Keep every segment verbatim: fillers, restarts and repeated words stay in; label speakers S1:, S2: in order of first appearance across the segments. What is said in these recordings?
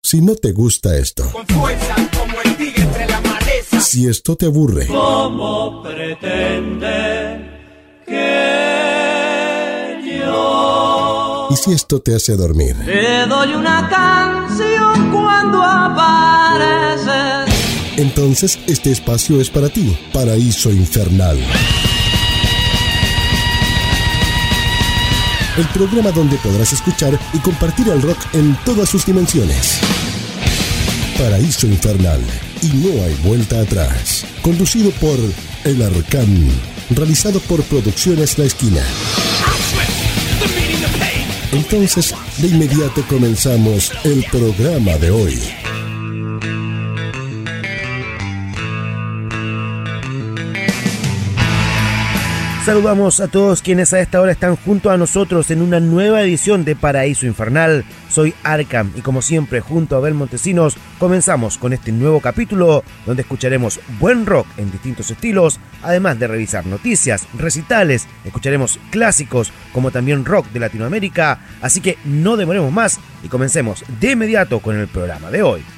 S1: Si no te gusta esto,
S2: con fuerza como el tigre entre la maleza,
S1: si esto te aburre,
S3: ¿cómo pretende que yo?
S1: Y si esto te hace dormir,
S3: Te doy una canción cuando apareces.
S1: entonces este espacio es para ti. Paraíso Infernal. El programa donde podrás escuchar y compartir el rock en todas sus dimensiones. Paraíso Infernal. Y no hay vuelta atrás. Conducido por El Arcán. Realizado por Producciones La Esquina. Entonces, de inmediato comenzamos el programa de hoy.
S4: Saludamos a todos quienes a esta hora están junto a nosotros en una nueva edición de Paraíso Infernal. Soy Arkham y como siempre junto a Abel Montesinos comenzamos con este nuevo capítulo donde escucharemos buen rock en distintos estilos, además de revisar noticias, recitales, escucharemos clásicos como también rock de Latinoamérica, así que no demoremos más y comencemos de inmediato con el programa de hoy.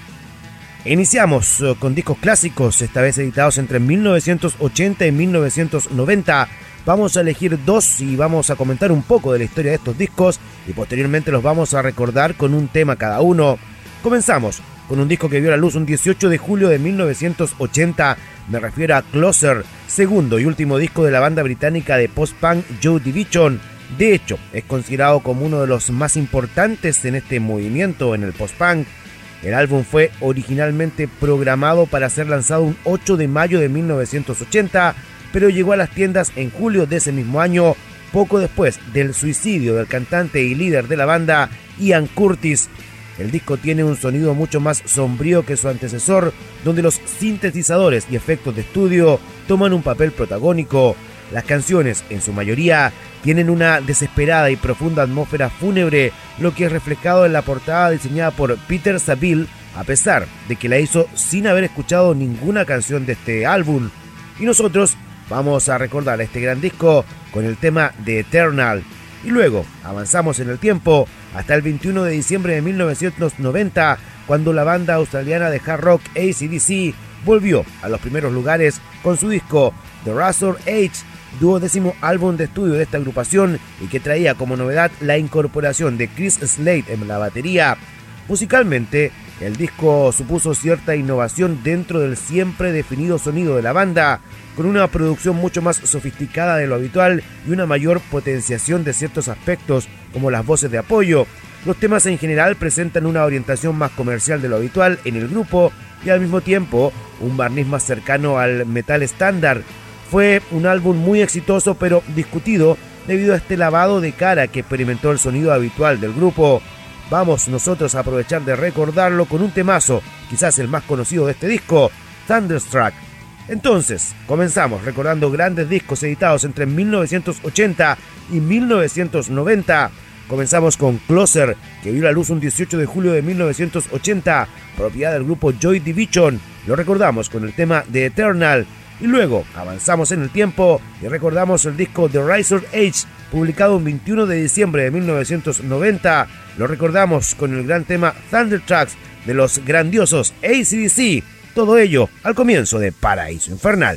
S4: Iniciamos con discos clásicos, esta vez editados entre mil novecientos ochenta y mil novecientos noventa. Vamos a elegir dos y vamos a comentar un poco de la historia de estos discos y posteriormente los vamos a recordar con un tema cada uno. Comenzamos con un disco que vio la luz un dieciocho de julio de mil novecientos ochenta, me refiero a Closer, segundo y último disco de la banda británica de post-punk Joy Division. De hecho, es considerado como uno de los más importantes en este movimiento en el post-punk. El álbum fue originalmente programado para ser lanzado un ocho de mayo de mil novecientos ochenta, pero llegó a las tiendas en julio de ese mismo año, poco después del suicidio del cantante y líder de la banda, Ian Curtis. El disco tiene un sonido mucho más sombrío que su antecesor, donde los sintetizadores y efectos de estudio toman un papel protagónico. Las canciones, en su mayoría, tienen una desesperada y profunda atmósfera fúnebre, lo que es reflejado en la portada diseñada por Peter Saville, a pesar de que la hizo sin haber escuchado ninguna canción de este álbum. Y nosotros vamos a recordar este gran disco con el tema The Eternal. Y luego avanzamos en el tiempo hasta el veintiuno de diciembre de mil novecientos noventa, cuando la banda australiana de hard rock A C D C volvió a los primeros lugares con su disco The Razor Age, duodécimo álbum de estudio de esta agrupación y que traía como novedad la incorporación de Chris Slade en la batería. Musicalmente, el disco supuso cierta innovación dentro del siempre definido sonido de la banda, con una producción mucho más sofisticada de lo habitual y una mayor potenciación de ciertos aspectos como las voces de apoyo. Los temas en general presentan una orientación más comercial de lo habitual en el grupo y al mismo tiempo un barniz más cercano al metal estándar. Fue un álbum muy exitoso pero discutido debido a este lavado de cara que experimentó el sonido habitual del grupo. Vamos nosotros a aprovechar de recordarlo con un temazo, quizás el más conocido de este disco, Thunderstruck. Entonces, comenzamos recordando grandes discos editados entre mil novecientos ochenta y mil novecientos noventa. Comenzamos con Closer, que vio la luz un dieciocho de julio de mil novecientos ochenta, propiedad del grupo Joy Division. Lo recordamos con el tema The Eternal. Y luego avanzamos en el tiempo y recordamos el disco The Razor Age, publicado el veintiuno de diciembre de mil novecientos noventa. Lo recordamos con el gran tema Thunderstruck de los grandiosos A C D C. Todo ello al comienzo de Paraíso Infernal.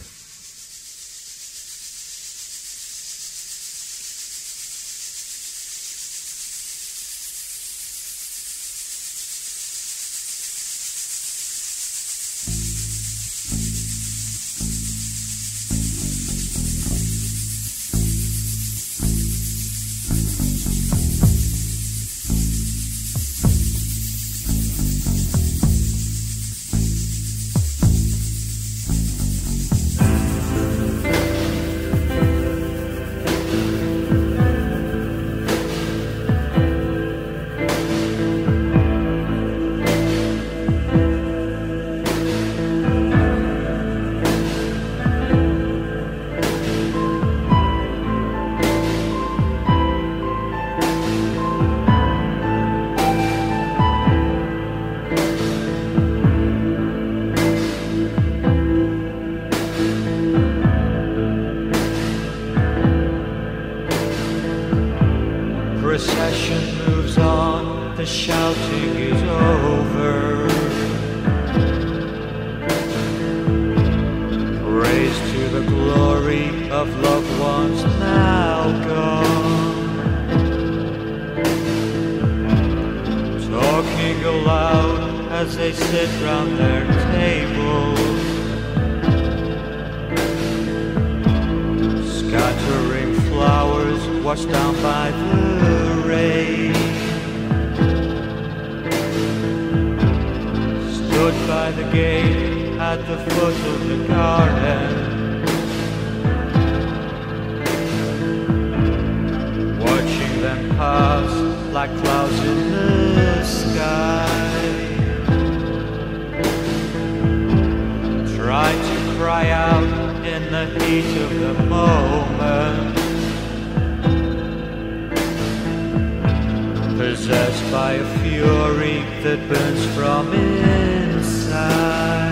S5: loud as they sit round their tables, scattering flowers washed down by the rain. Stood by the gate at the foot of the garden, watching them pass like clouds in the sky. Tried to cry out in the heat of the moment, possessed by a fury that burns from inside.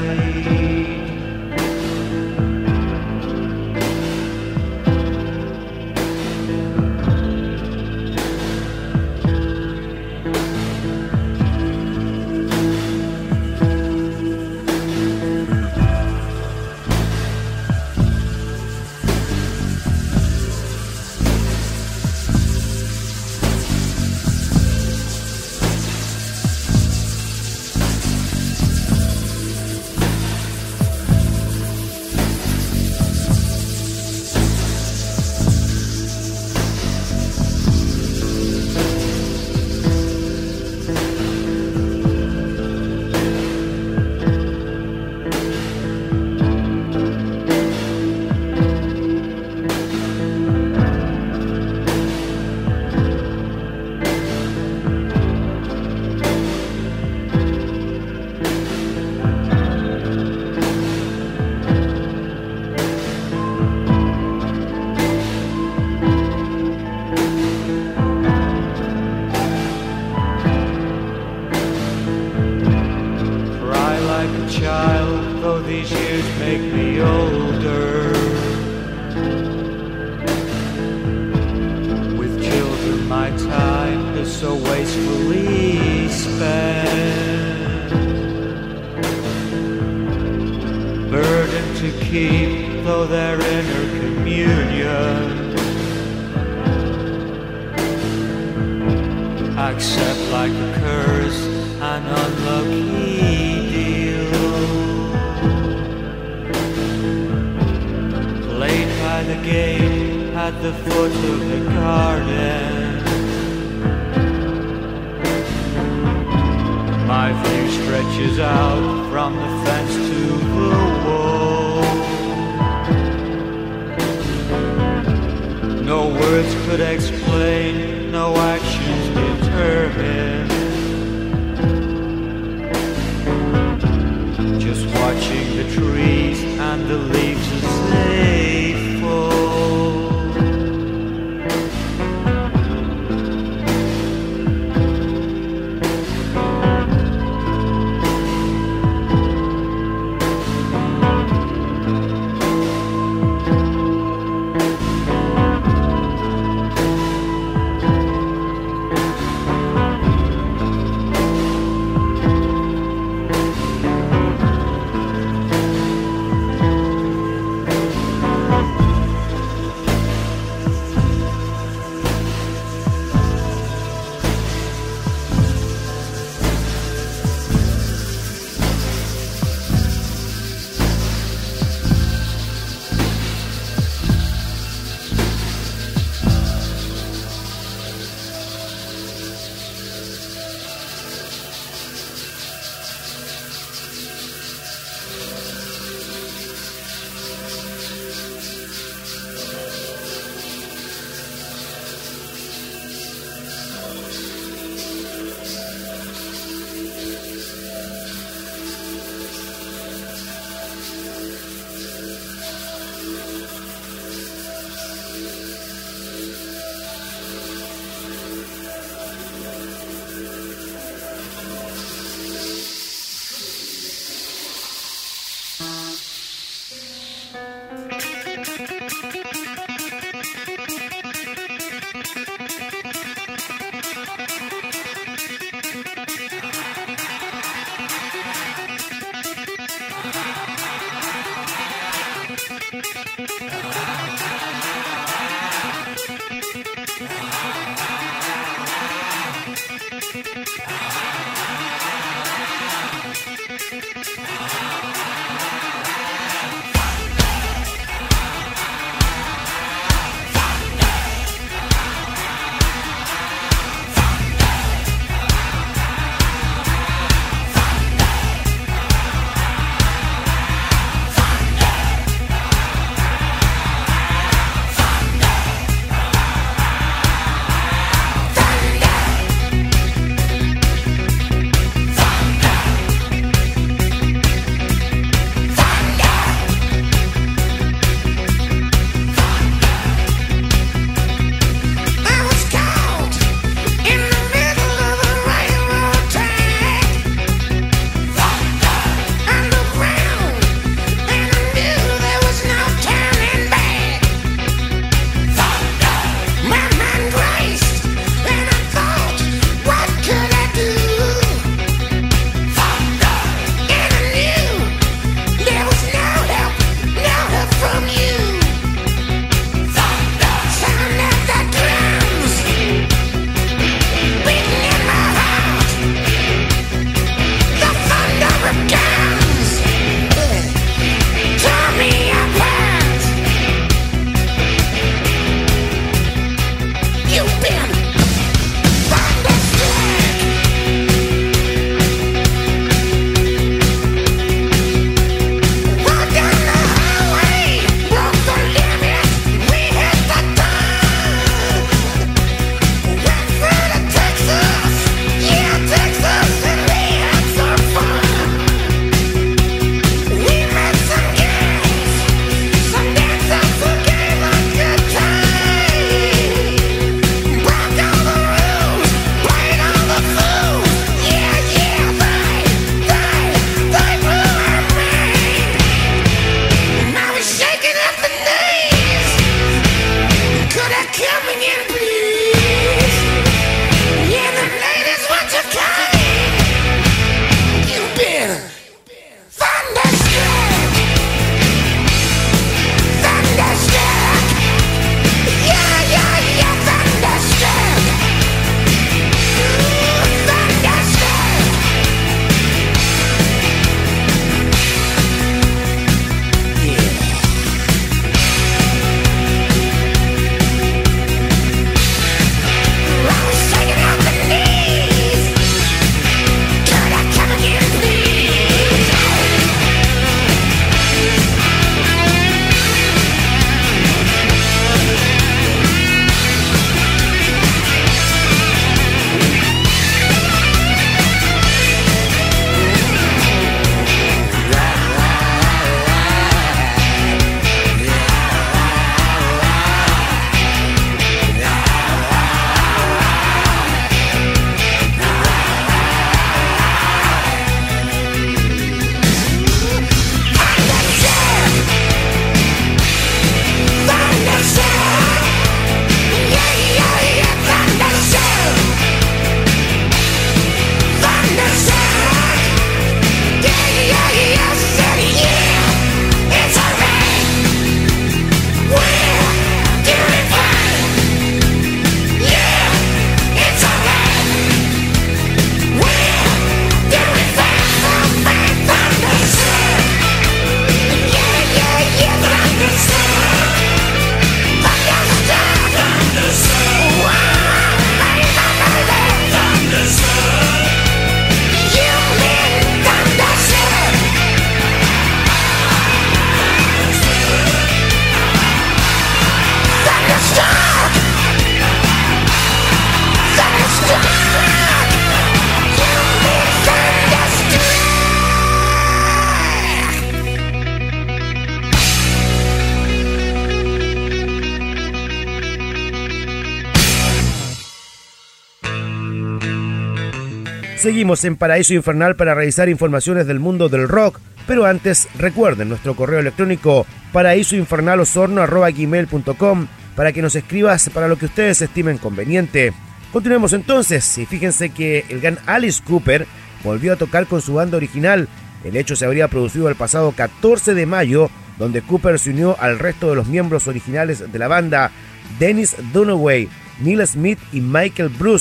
S4: Seguimos en Paraíso Infernal para revisar informaciones del mundo del rock, pero antes recuerden nuestro correo electrónico paraísoinfernalosorno arroba gmail punto com para que nos escribas para lo que ustedes estimen conveniente. Continuemos entonces y fíjense que el gran Alice Cooper volvió a tocar con su banda original. El hecho se habría producido el pasado catorce de mayo, donde Cooper se unió al resto de los miembros originales de la banda, Dennis Dunaway, Neil Smith y Michael Bruce.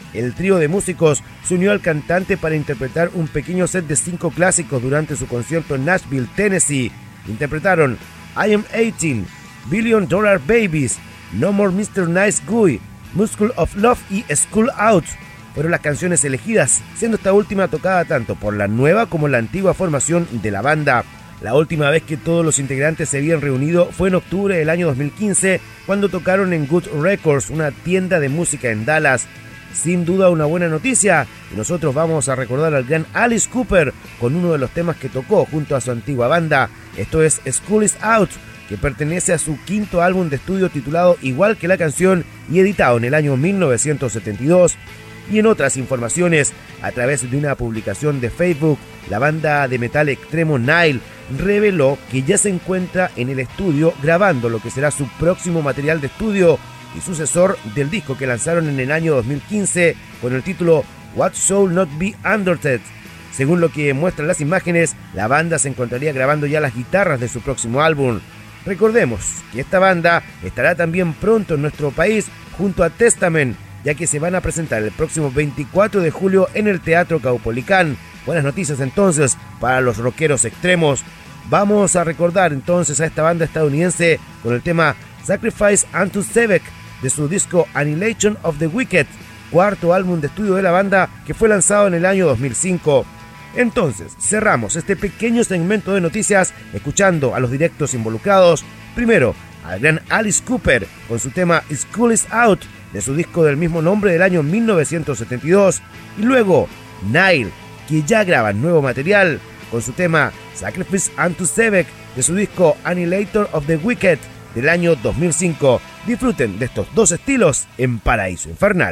S4: El trío de músicos se unió al cantante para interpretar un pequeño set de cinco clásicos durante su concierto en Nashville, Tennessee. Interpretaron I Am eighteen, Billion Dollar Babies, No More mister Nice Guy, Muscle of Love y School Out. Fueron las canciones elegidas, siendo esta última tocada tanto por la nueva como la antigua formación de la banda. La última vez que todos los integrantes se habían reunido fue en octubre del año dos mil quince, cuando tocaron en Good Records, una tienda de música en Dallas. Sin duda una buena noticia, y nosotros vamos a recordar al gran Alice Cooper con uno de los temas que tocó junto a su antigua banda. Esto es School is Out, que pertenece a su quinto álbum de estudio titulado igual que la canción y editado en el año mil novecientos setenta y dos. Y en otras informaciones, a través de una publicación de Facebook, la banda de metal extremo Nile reveló que ya se encuentra en el estudio grabando lo que será su próximo material de estudio y sucesor del disco que lanzaron en el año dos mil quince con el título What Shall Not Be Understood. Según lo que muestran las imágenes, la banda se encontraría grabando ya las guitarras de su próximo álbum. Recordemos que esta banda estará también pronto en nuestro país junto a Testament, ya que se van a presentar el próximo veinticuatro de julio en el Teatro Caupolicán. Buenas noticias entonces para los rockeros extremos. Vamos a recordar entonces a esta banda estadounidense con el tema Sacrifice Unto Sebek de su disco Annihilation of the Wicked, cuarto álbum de estudio de la banda que fue lanzado en el año dos mil cinco. Entonces, cerramos este pequeño segmento de noticias escuchando a los directos involucrados. Primero, al gran Alice Cooper con su tema School is Out de su disco del mismo nombre del año mil novecientos setenta y dos. Y luego, Nile, que ya graba nuevo material con su tema Sacrifice Unto Sebek de su disco Annihilator of the Wicked del año dos mil cinco. Disfruten de estos dos estilos en Paraíso Infernal.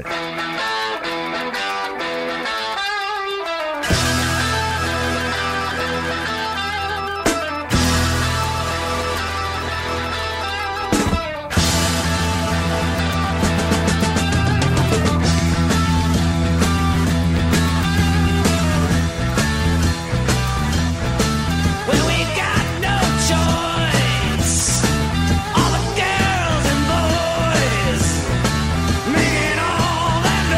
S2: All the girls and boys making all that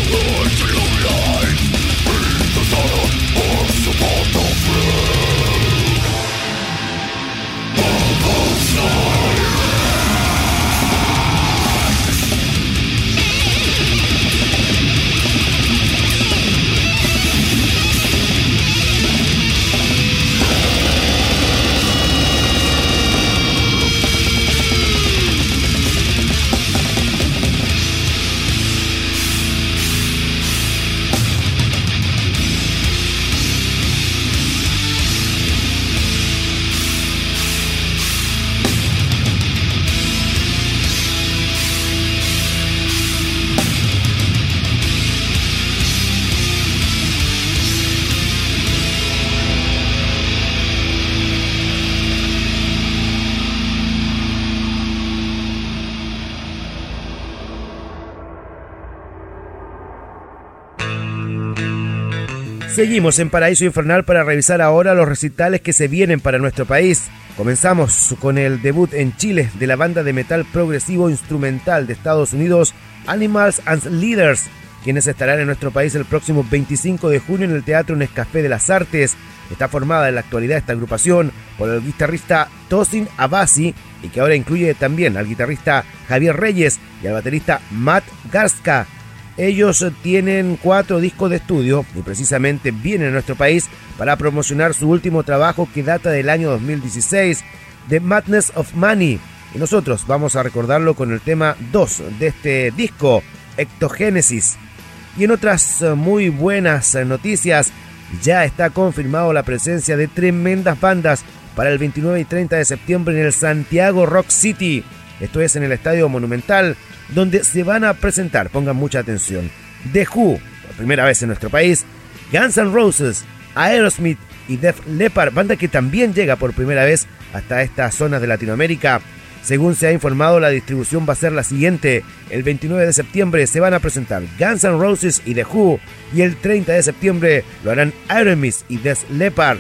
S4: Seguimos en Paraíso Infernal para revisar ahora los recitales que se vienen para nuestro país. Comenzamos con el debut en Chile de la banda de metal progresivo instrumental de Estados Unidos, Animals and Leaders, quienes estarán en nuestro país el próximo veinticinco de junio en el Teatro Nescafé de las Artes. Está formada en la actualidad esta agrupación por el guitarrista Tosin Abasi, y que ahora incluye también al guitarrista Javier Reyes y al baterista Matt Garska. Ellos tienen cuatro discos de estudio y precisamente vienen a nuestro país para promocionar su último trabajo, que data del año dos mil dieciséis, The Madness of Money. Y nosotros vamos a recordarlo con el tema dos de este disco, Ectogénesis. Y en otras muy buenas noticias, ya está confirmado la presencia de tremendas bandas para el veintinueve y treinta de septiembre en el Santiago Rock City. Esto es en el Estadio Monumental, donde se van a presentar, pongan mucha atención, The Who, por primera vez en nuestro país, Guns N' Roses, Aerosmith y Def Leppard, banda que también llega por primera vez hasta estas zonas de Latinoamérica. Según se ha informado, la distribución va a ser la siguiente: el veintinueve de septiembre se van a presentar Guns N' Roses y The Who, y el treinta de septiembre lo harán Aerosmith y Def Leppard.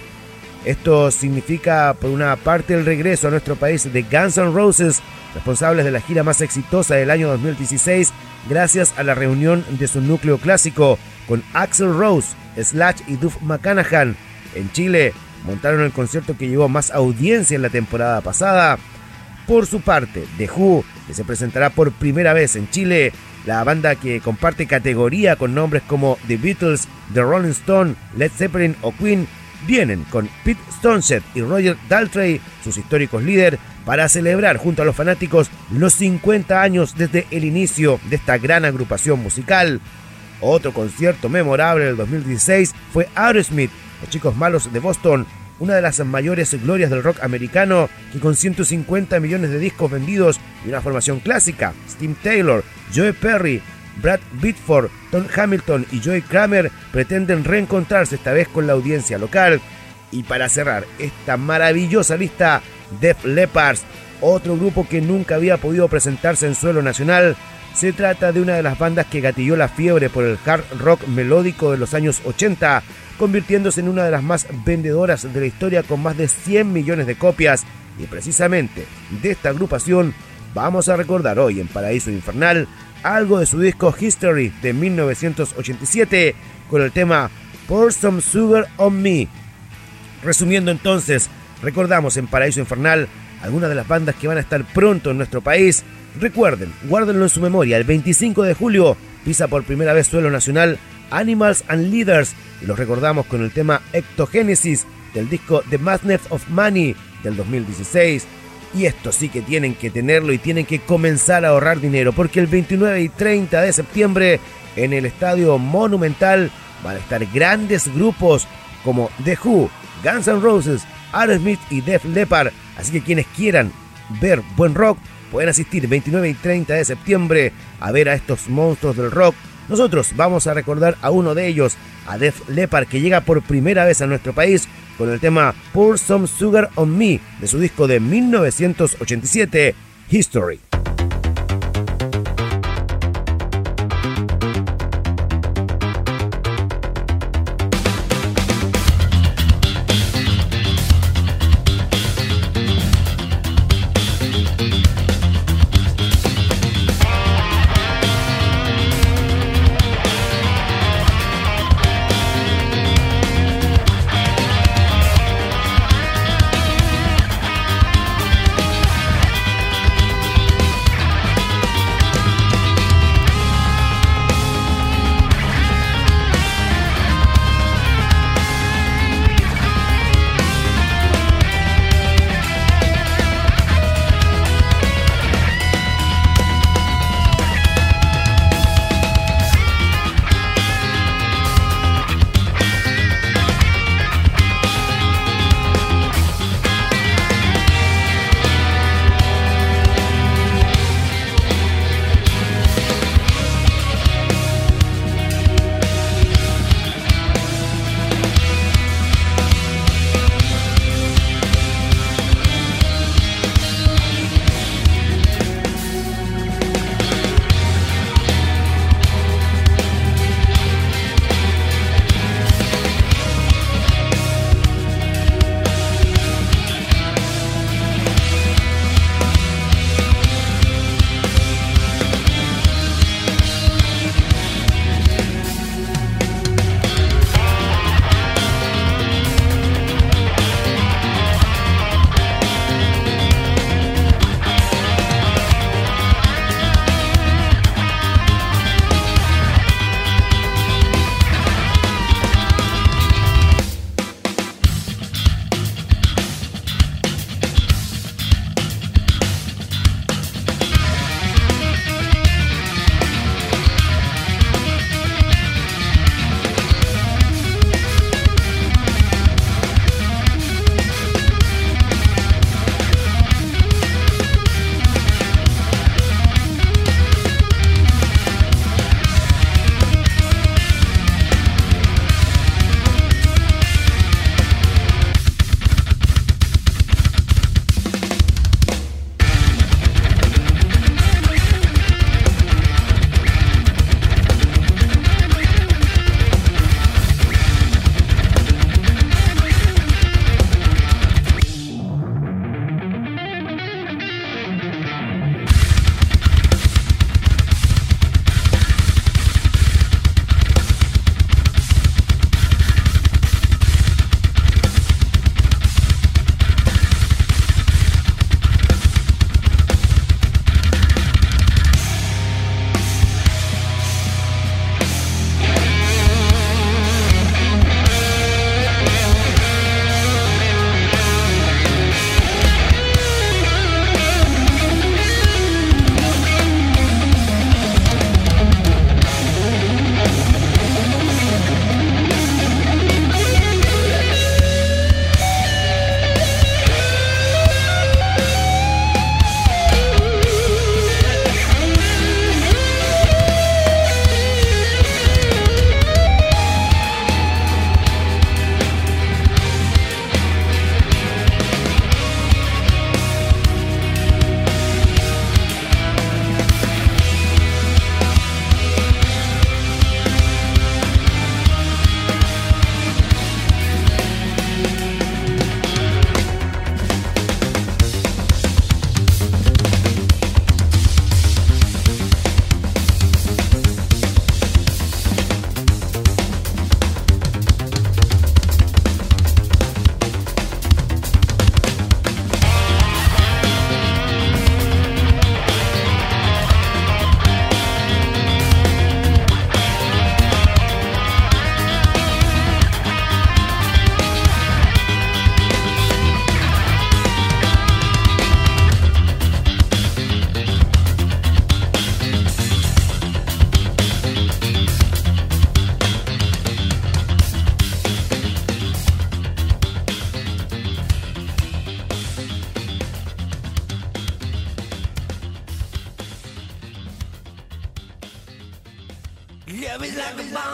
S4: Esto significa, por una parte, el regreso a nuestro país de Guns N' Roses, responsables de la gira más exitosa del año dos mil dieciséis, gracias a la reunión de su núcleo clásico con Axl Rose, Slash y Duff McCanahan. En Chile montaron el concierto que llevó más audiencia en la temporada pasada. Por su parte, The Who, que se presentará por primera vez en Chile, la banda que comparte categoría con nombres como The Beatles, The Rolling Stones, Led Zeppelin o Queen, vienen con Pete Townshend y Roger Daltrey, sus históricos líderes, para celebrar junto a los fanáticos los cincuenta años desde el inicio de esta gran agrupación musical. Otro concierto memorable del dos mil dieciséis fue Aerosmith, los Chicos Malos de Boston, una de las mayores glorias del rock americano, que con ciento cincuenta millones de discos vendidos y una formación clásica, Steve Taylor, Joe Perry, Brad Whitford, Tom Hamilton y Joey Kramer, pretenden reencontrarse esta vez con la audiencia local. Y para cerrar esta maravillosa lista, Def Leppard, otro grupo que nunca había podido presentarse en suelo nacional. Se trata de una de las bandas que gatilló la fiebre por el hard rock melódico de los años ochenta, convirtiéndose en una de las más vendedoras de la historia con más de cien millones de copias. Y precisamente de esta agrupación vamos a recordar hoy en Paraíso Infernal algo de su disco History de mil novecientos ochenta y siete con el tema Pour Some Sugar on Me. Resumiendo entonces, recordamos en Paraíso Infernal algunas de las bandas que van a estar pronto en nuestro país. Recuerden, guárdenlo en su memoria, el veinticinco de julio pisa por primera vez suelo nacional Animals and Leaders, y los recordamos con el tema Ectogénesis del disco The Madness of Money del dos mil dieciséis. Y esto sí que tienen que tenerlo y tienen que comenzar a ahorrar dinero, porque el veintinueve y treinta de septiembre en el Estadio Monumental van a estar grandes grupos como The Who, Guns N' Roses, Aerosmith y Def Leppard. Así que quienes quieran ver buen rock pueden asistir veintinueve y treinta de septiembre a ver a estos monstruos del rock. Nosotros vamos a recordar a uno de ellos, a Def Leppard, que llega por primera vez a nuestro país con el tema Pour Some Sugar on Me de su disco de mil novecientos ochenta y siete, History.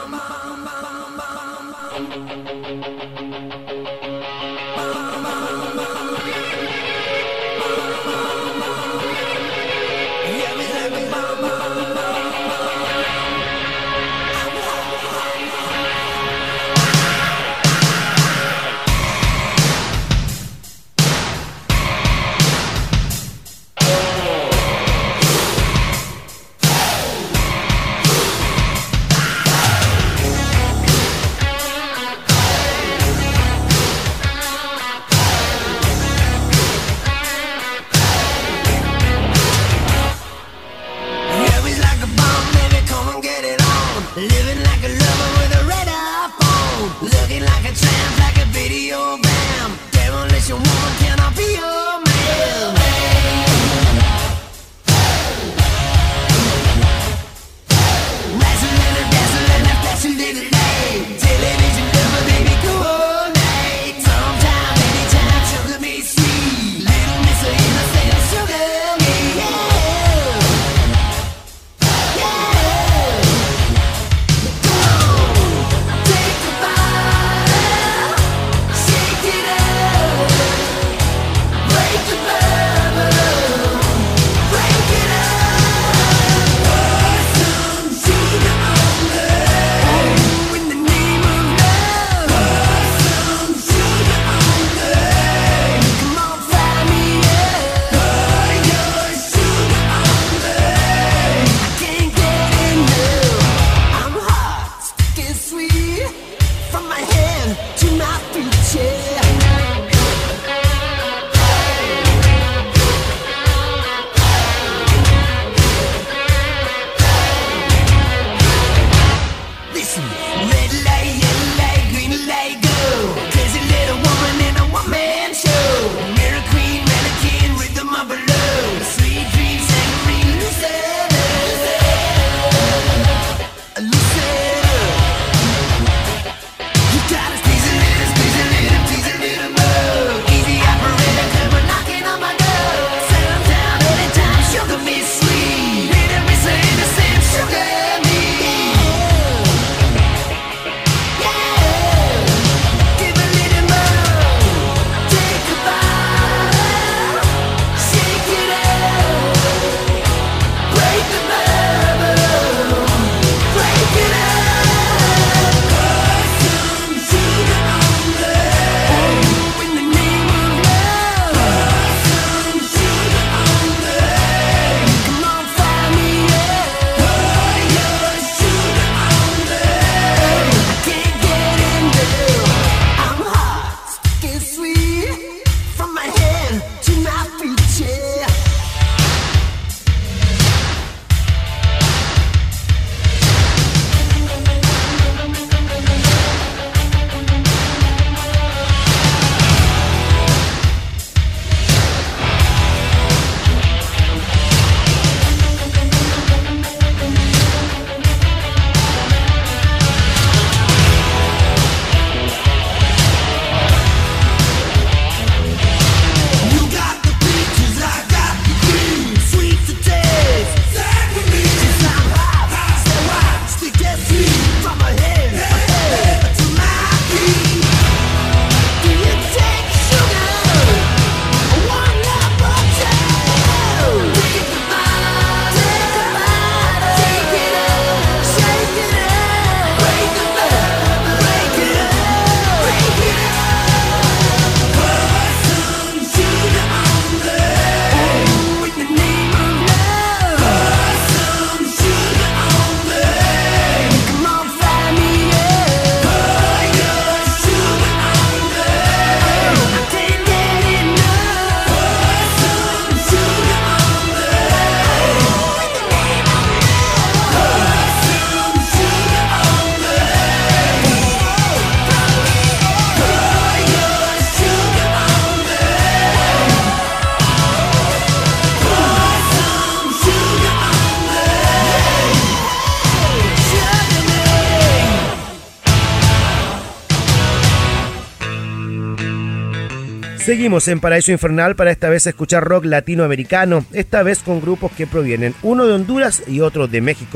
S4: Seguimos en Paraíso Infernal para esta vez escuchar rock latinoamericano, esta vez con grupos que provienen uno de Honduras y otro de México.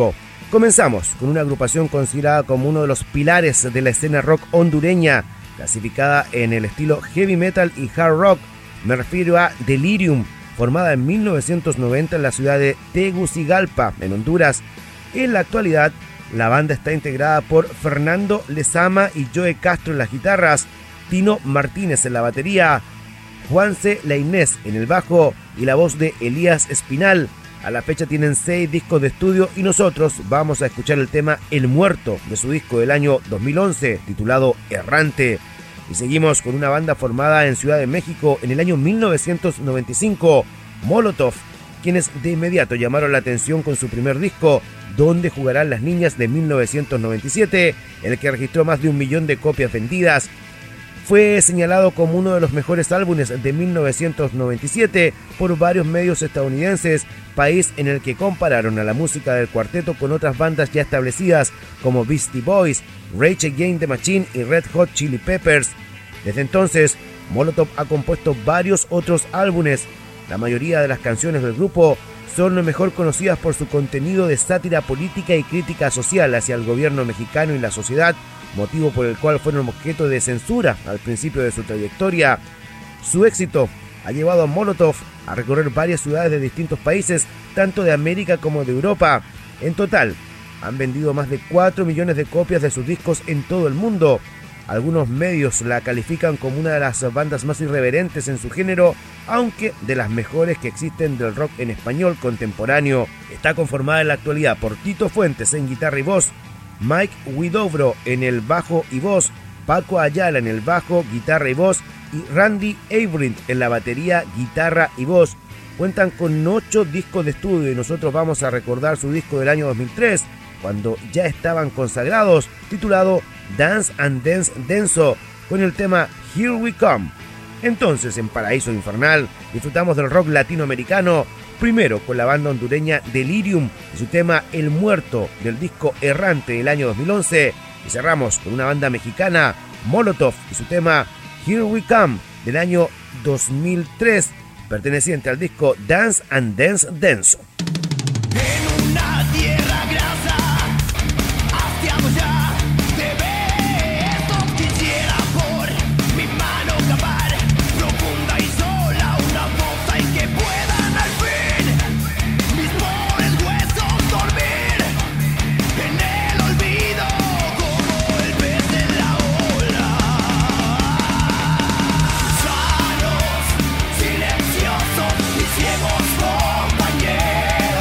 S4: Comenzamos con una agrupación considerada como uno de los pilares de la escena rock hondureña, clasificada en el estilo heavy metal y hard rock. Me refiero a Delirium, formada en mil novecientos noventa en la ciudad de Tegucigalpa, en Honduras. En la actualidad, la banda está integrada por Fernando Lezama y Joe Castro en las guitarras, Tino Martínez en la batería, Juanse Lainez en el bajo y la voz de Elías Espinal. A la fecha tienen seis discos de estudio y nosotros vamos a escuchar el tema El Muerto de su disco del año dos mil once titulado Errante. Y seguimos con una banda formada en Ciudad de México en el año mil novecientos noventa y cinco, Molotov, quienes de inmediato llamaron la atención con su primer disco, Donde jugarán las niñas, de mil novecientos noventa y siete, el que registró más de un millón de copias vendidas. Fue señalado como uno de los mejores álbumes de mil novecientos noventa y siete por varios medios estadounidenses, país en el que compararon a la música del cuarteto con otras bandas ya establecidas como Beastie Boys, Rage Against the Machine y Red Hot Chili Peppers. Desde entonces, Molotov ha compuesto varios otros álbumes. La mayoría de las canciones del grupo son mejor conocidas por su contenido de sátira política y crítica social hacia el gobierno mexicano y la sociedad, motivo por el cual fueron objeto de censura al principio de su trayectoria. Su éxito ha llevado a Molotov a recorrer varias ciudades de distintos países, tanto de América como de Europa. En total, han vendido más de cuatro millones de copias de sus discos en todo el mundo. Algunos medios la califican como una de las bandas más irreverentes en su género, aunque de las mejores que existen del rock en español contemporáneo. Está conformada en la actualidad por Tito Fuentes en guitarra y voz, Mike Huidobro en el bajo y voz, Paco Ayala en el bajo, guitarra y voz y Randy Abrint en la batería, guitarra y voz. Cuentan con ocho discos de estudio y nosotros vamos a recordar su disco del año dos mil tres, cuando ya estaban consagrados, titulado Dance and Dance Denso, con el tema Here We Come. Entonces, en Paraíso Infernal, disfrutamos del rock latinoamericano, primero con la banda hondureña Delirium y su tema El Muerto del disco Errante del año dos mil once, y cerramos con una banda mexicana, Molotov, y su tema Here We Come del año dos mil tres, perteneciente al disco Dance and Dance Denso.
S2: En una tierra grasa, hastiamos ya de besos. Quisiera por mi mano cavar profunda y sola una fosa y que puedan al fin mis pobres huesos dormir en el olvido como el pez en la ola. Sanos, silenciosos y ciegos compañeros.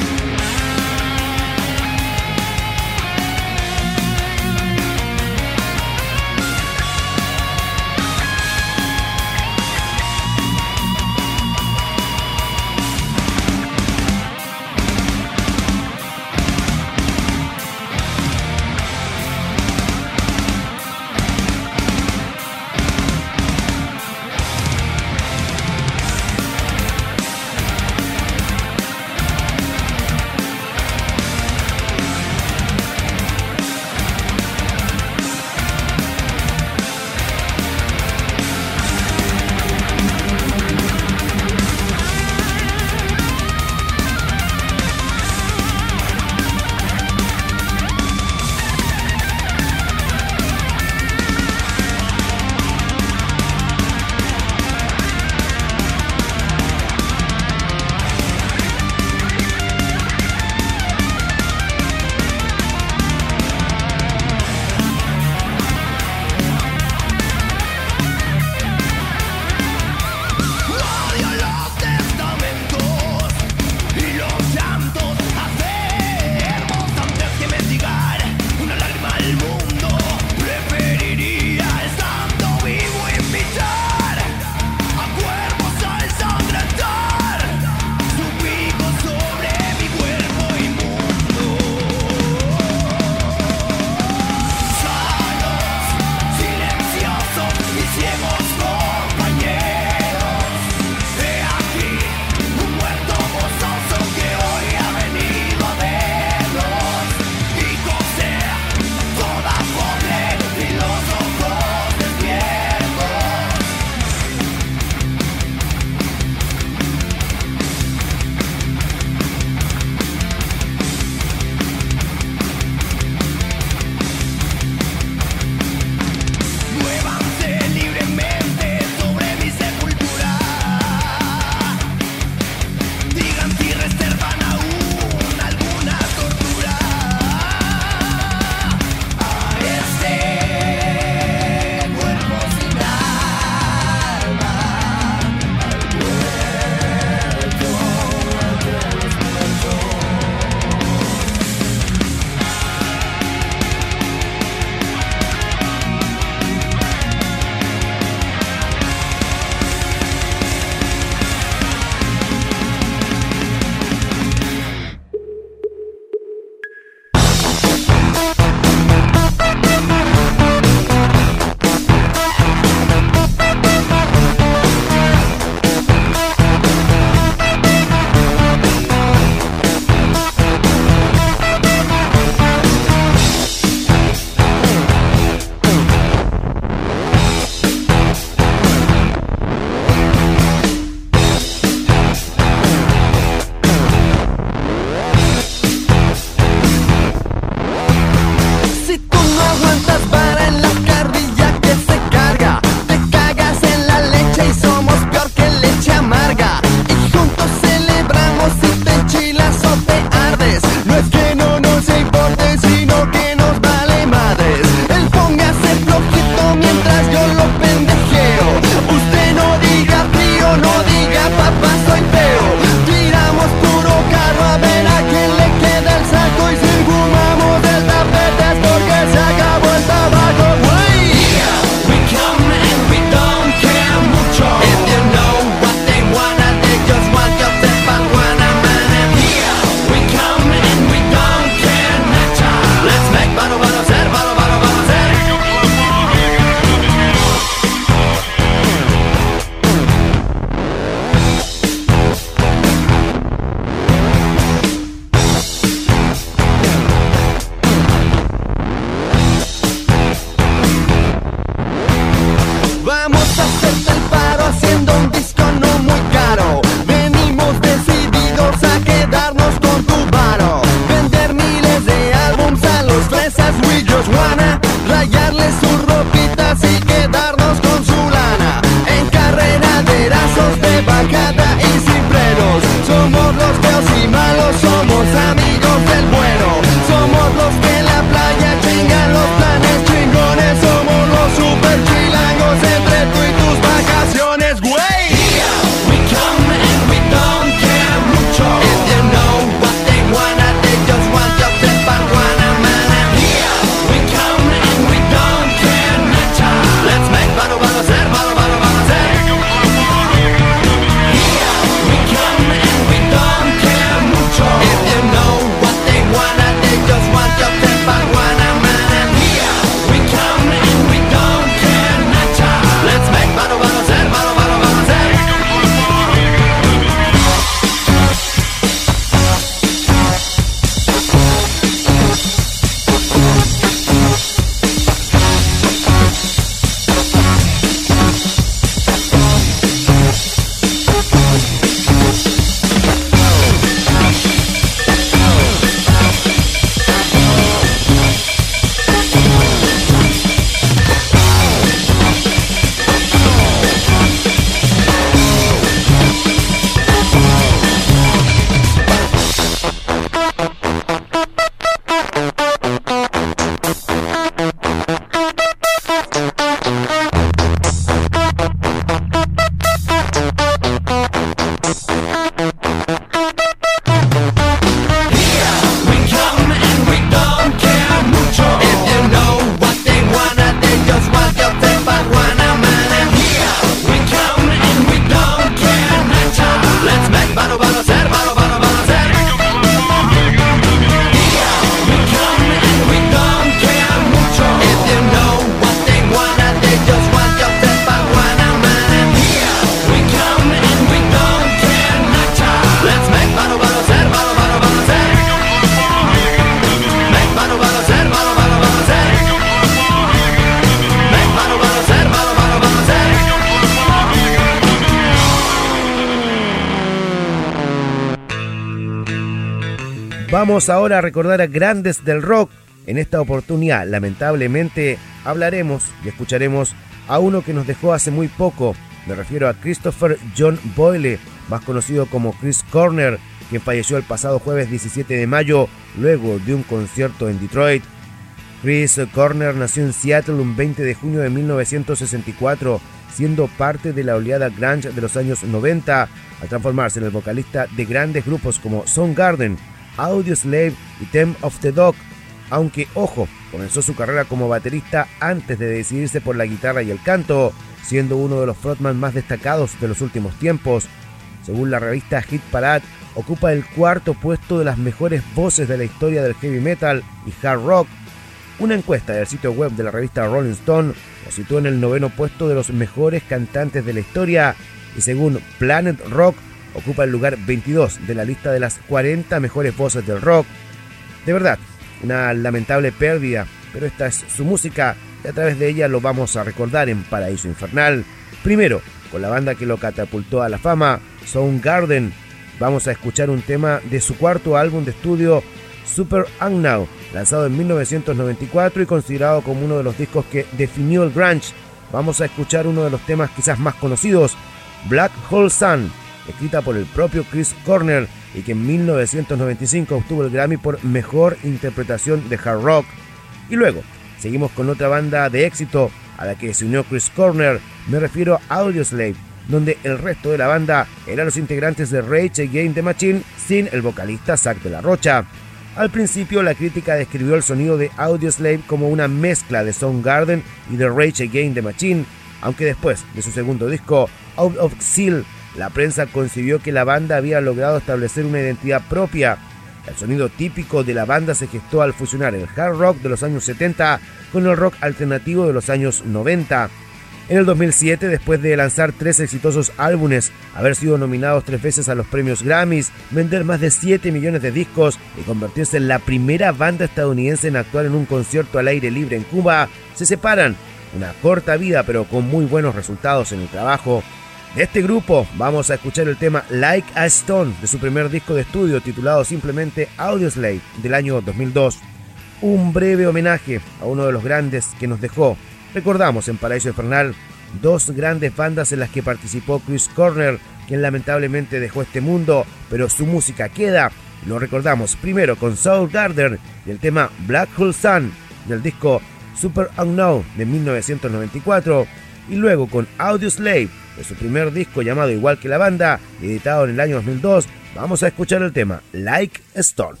S4: Vamos ahora a recordar a grandes del rock. En esta oportunidad, lamentablemente, hablaremos y escucharemos a uno que nos dejó hace muy poco. Me refiero a Christopher John Boyle, más conocido como Chris Cornell, quien falleció el pasado jueves diecisiete de mayo luego de un concierto en Detroit. Chris Cornell nació en Seattle un veinte de junio de mil novecientos sesenta y cuatro, siendo parte de la oleada grunge de los años noventa, al transformarse en el vocalista de grandes grupos como Soundgarden, Audioslave y Temple of the Dog, aunque, ojo, comenzó su carrera como baterista antes de decidirse por la guitarra y el canto, siendo uno de los frontman más destacados de los últimos tiempos. Según la revista Hit Parade, ocupa el cuarto puesto de las mejores voces de la historia del heavy metal y hard rock. Una encuesta del sitio web de la revista Rolling Stone lo situó en el noveno puesto de los mejores cantantes de la historia y según Planet Rock ocupa el lugar veintidós de la lista de las cuarenta mejores voces del rock. De verdad, una lamentable pérdida, pero esta es su música y a través de ella lo vamos a recordar en Paraíso Infernal. Primero, con la banda que lo catapultó a la fama, Soundgarden. Vamos a escuchar un tema de su cuarto álbum de estudio, Super Unknown, lanzado en mil novecientos noventa y cuatro y considerado como uno de los discos que definió el grunge. Vamos a escuchar uno de los temas quizás más conocidos, Black Hole Sun, escrita por el propio Chris Cornell y que en mil novecientos noventa y cinco obtuvo el Grammy por Mejor Interpretación de Hard Rock. Y luego, seguimos con otra banda de éxito a la que se unió Chris Cornell, me refiero a Audioslave, donde el resto de la banda eran los integrantes de Rage Against the Machine sin el vocalista Zack de la Rocha. Al principio, la crítica describió el sonido de Audioslave como una mezcla de Soundgarden y de Rage Against the Machine, aunque después de su segundo disco, Out of Seal, la prensa concibió que la banda había logrado establecer una identidad propia. El sonido típico de la banda se gestó al fusionar el hard rock de los años setenta con el rock alternativo de los años noventa. En el dos mil siete, después de lanzar tres exitosos álbumes, haber sido nominados tres veces a los premios Grammys, vender más de siete millones de discos y convertirse en la primera banda estadounidense en actuar en un concierto al aire libre en Cuba, se separan. Una corta vida pero con muy buenos resultados en el trabajo. De este grupo vamos a escuchar el tema Like a Stone de su primer disco de estudio titulado simplemente Audioslave del año dos mil dos. Un breve homenaje a uno de los grandes que nos dejó. Recordamos en Paraíso Infernal dos grandes bandas en las que participó Chris Cornell, quien lamentablemente dejó este mundo, pero su música queda. Lo recordamos primero con Soundgarden y el tema Black Hole Sun del disco Super Unknown de mil novecientos noventa y cuatro y luego con Audioslave de su primer disco llamado igual que la banda, editado en el año dos mil dos. Vamos a escuchar el tema Like a Stone.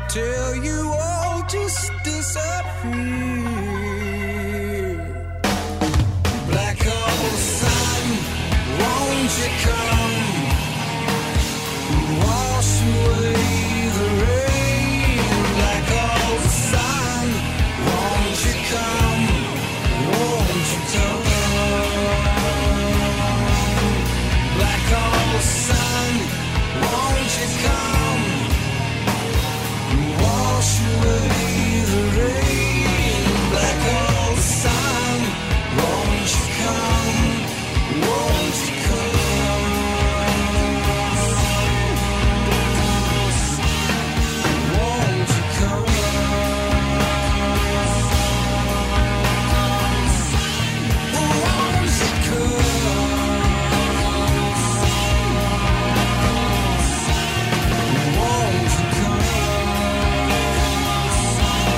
S6: till you all just disappear. Black hole sun, won't you come, wash away the rain. Black hole sun, won't you come, won't you come. Black hole sun, won't you come, wash away the rain. Black hole sun, won't you come, won't you come. Won't you come. Won't you come. Won't you come.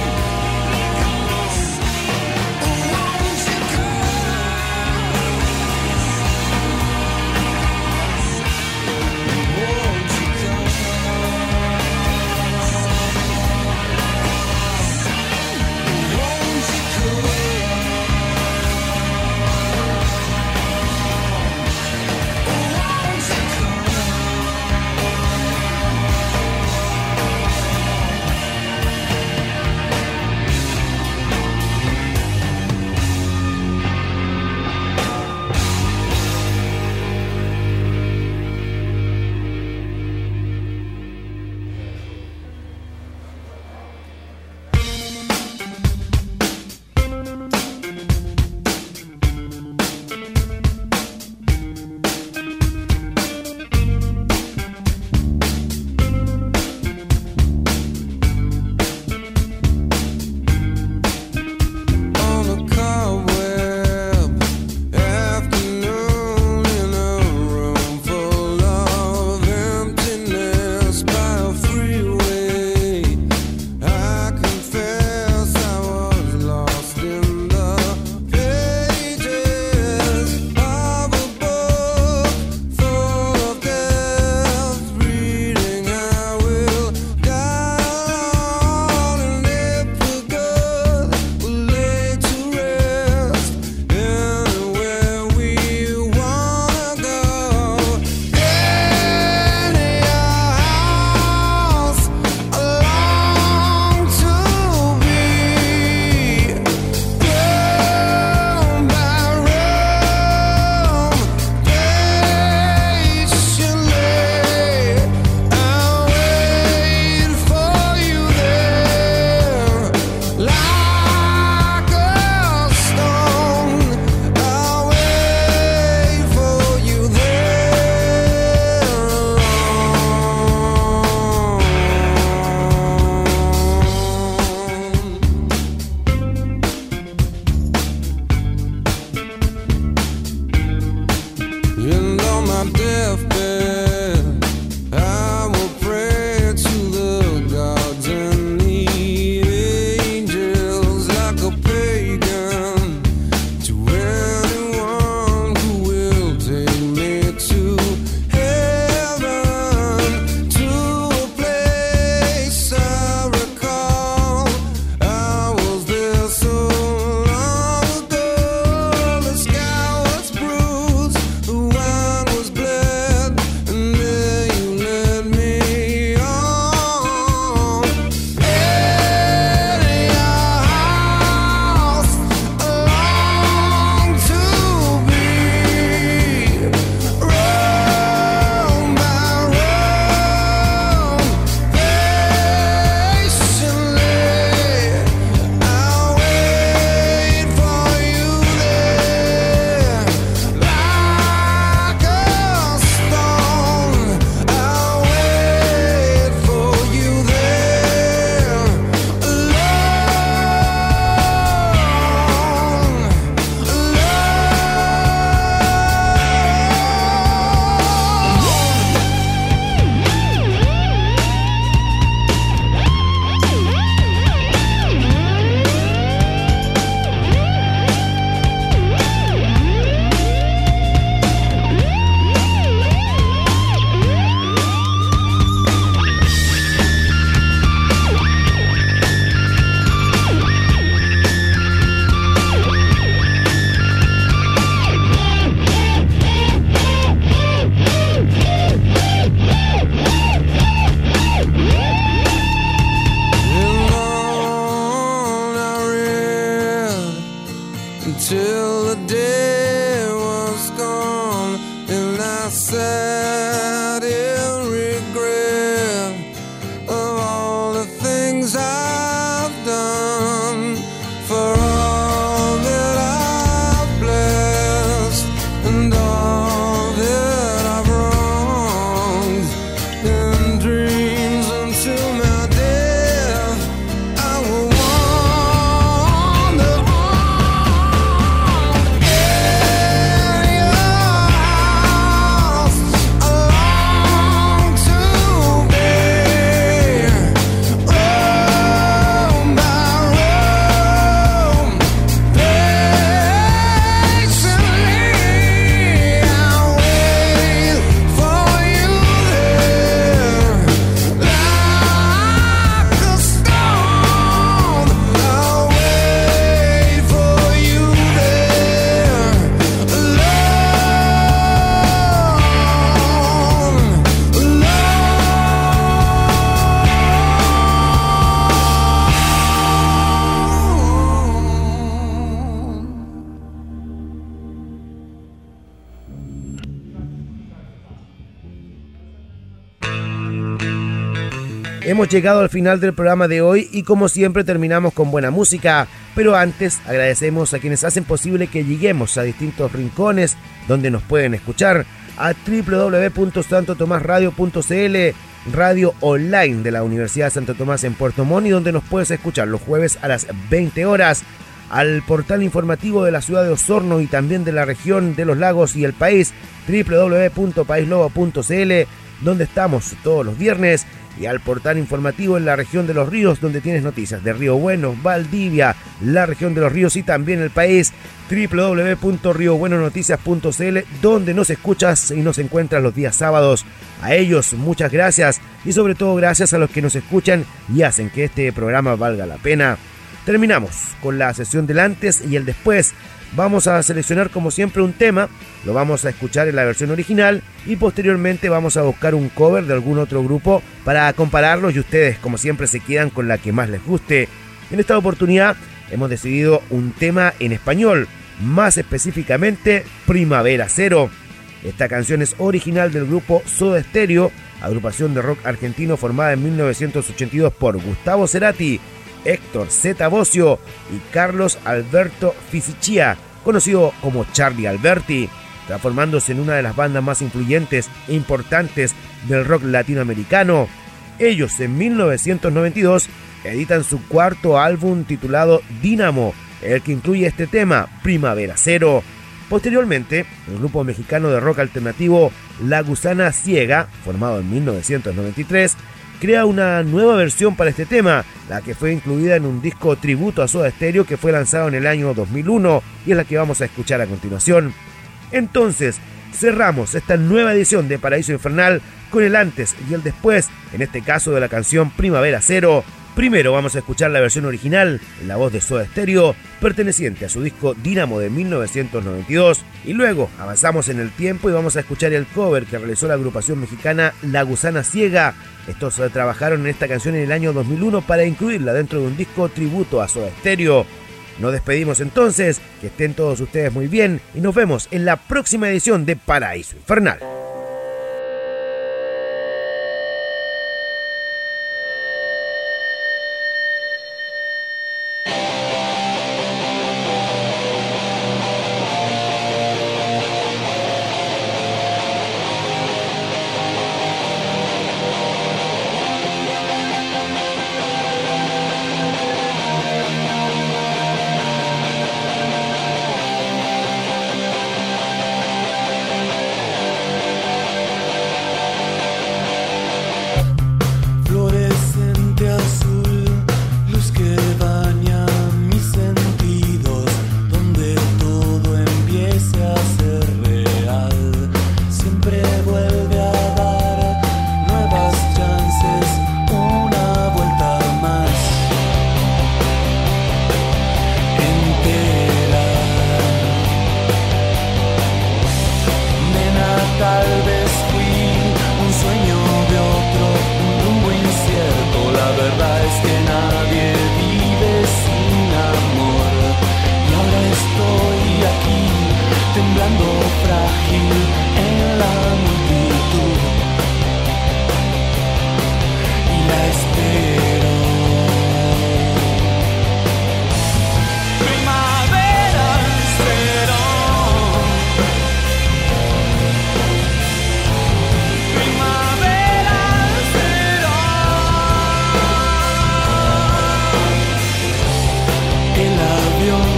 S4: Hemos llegado al final del programa de hoy y como siempre terminamos con buena música, pero antes agradecemos a quienes hacen posible que lleguemos a distintos rincones donde nos pueden escuchar, a doble u doble u doble u punto santo tomás radio punto c l, radio online de la Universidad de Santo Tomás en Puerto Montt, y donde nos puedes escuchar los jueves a las veinte horas, al portal informativo de la ciudad de Osorno y también de la región de los lagos y el país, doble u doble u doble u punto país lobo punto c l, donde estamos todos los viernes, y al portal informativo en la región de los ríos, donde tienes noticias de Río Bueno, Valdivia, la región de los ríos y también el país, doble u doble u doble u punto río bueno noticias punto c l, donde nos escuchas y nos encuentras los días sábados. A ellos muchas gracias, y sobre todo gracias a los que nos escuchan y hacen que este programa valga la pena. Terminamos con la sesión del antes y el después. Vamos a seleccionar como siempre un tema, lo vamos a escuchar en la versión original y posteriormente vamos a buscar un cover de algún otro grupo para compararlos, y ustedes como siempre se quedan con la que más les guste. En esta oportunidad hemos decidido un tema en español, más específicamente Primavera Cero. Esta canción es original del grupo Soda Stereo, agrupación de rock argentino formada en mil novecientos ochenta y dos por Gustavo Cerati, Héctor Zeta Bosio y Carlos Alberto Fisichia, conocido como Charlie Alberti, transformándose en una de las bandas más influyentes e importantes del rock latinoamericano. Ellos en mil novecientos noventa y dos editan su cuarto álbum titulado Dínamo, el que incluye este tema, Primavera Cero. Posteriormente, el grupo mexicano de rock alternativo La Gusana Ciega, formado en mil novecientos noventa y tres, crea una nueva versión para este tema, la que fue incluida en un disco tributo a Soda Stereo que fue lanzado en el año dos mil uno y es la que vamos a escuchar a continuación. Entonces, cerramos esta nueva edición de Paraíso Infernal con el antes y el después, en este caso de la canción Primavera Cero. Primero vamos a escuchar la versión original, en la voz de Soda Stereo, perteneciente a su disco Dínamo de mil novecientos noventa y dos, y luego avanzamos en el tiempo y vamos a escuchar el cover que realizó la agrupación mexicana La Gusana Ciega. Estos eh, trabajaron en esta canción en el año dos mil uno para incluirla dentro de un disco tributo a Soda Stereo. Nos despedimos entonces, que estén todos ustedes muy bien y nos vemos en la próxima edición de Paraíso Infernal.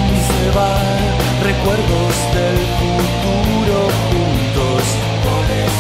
S6: Recuerdos del futuro juntos. Por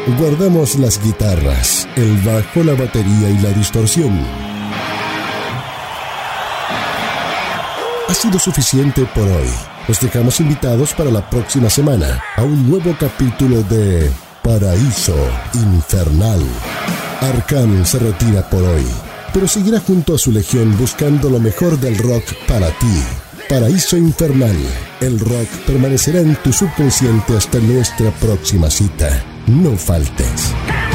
S1: Guardamos las guitarras, el bajo, la batería y la distorsión. Ha sido suficiente por hoy. Los dejamos invitados para la próxima semana a un nuevo capítulo de Paraíso Infernal. Arkham se retira por hoy, pero seguirá junto a su legión buscando lo mejor del rock para ti. Paraíso Infernal. El rock permanecerá en tu subconsciente hasta nuestra próxima cita. No faltes.